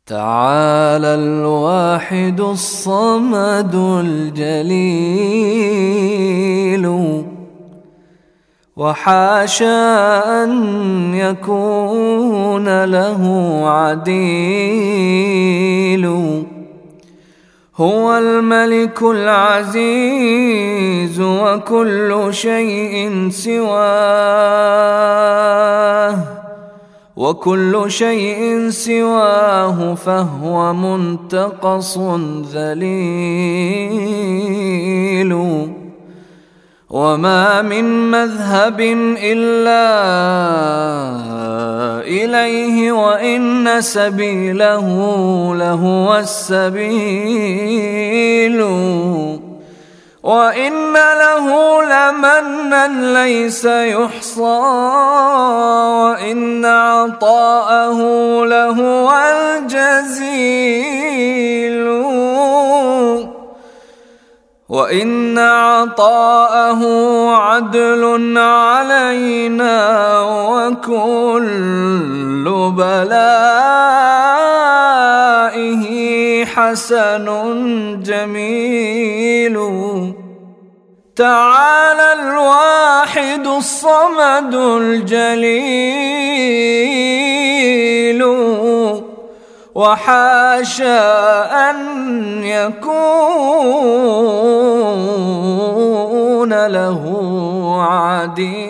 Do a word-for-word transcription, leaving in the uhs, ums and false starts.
تعالى الواحد الصمد الجليل، وحاشا أن يكون له عديل. هو الملك العزيز وكل شيء سواه، وكل شيء سواه فهو منتقص ذليل. وما من مذهب إلا إليه، وإن سبيله لهو السبيل. وإن له لمنا ليس يحصى، وإن عطاءه لهو الجزيل. وإن عطاءه عدل علينا، وكل بلائه حسن جميل. تعالى الواحد الصمد الجليل، وحاشا أن يكون له عديل.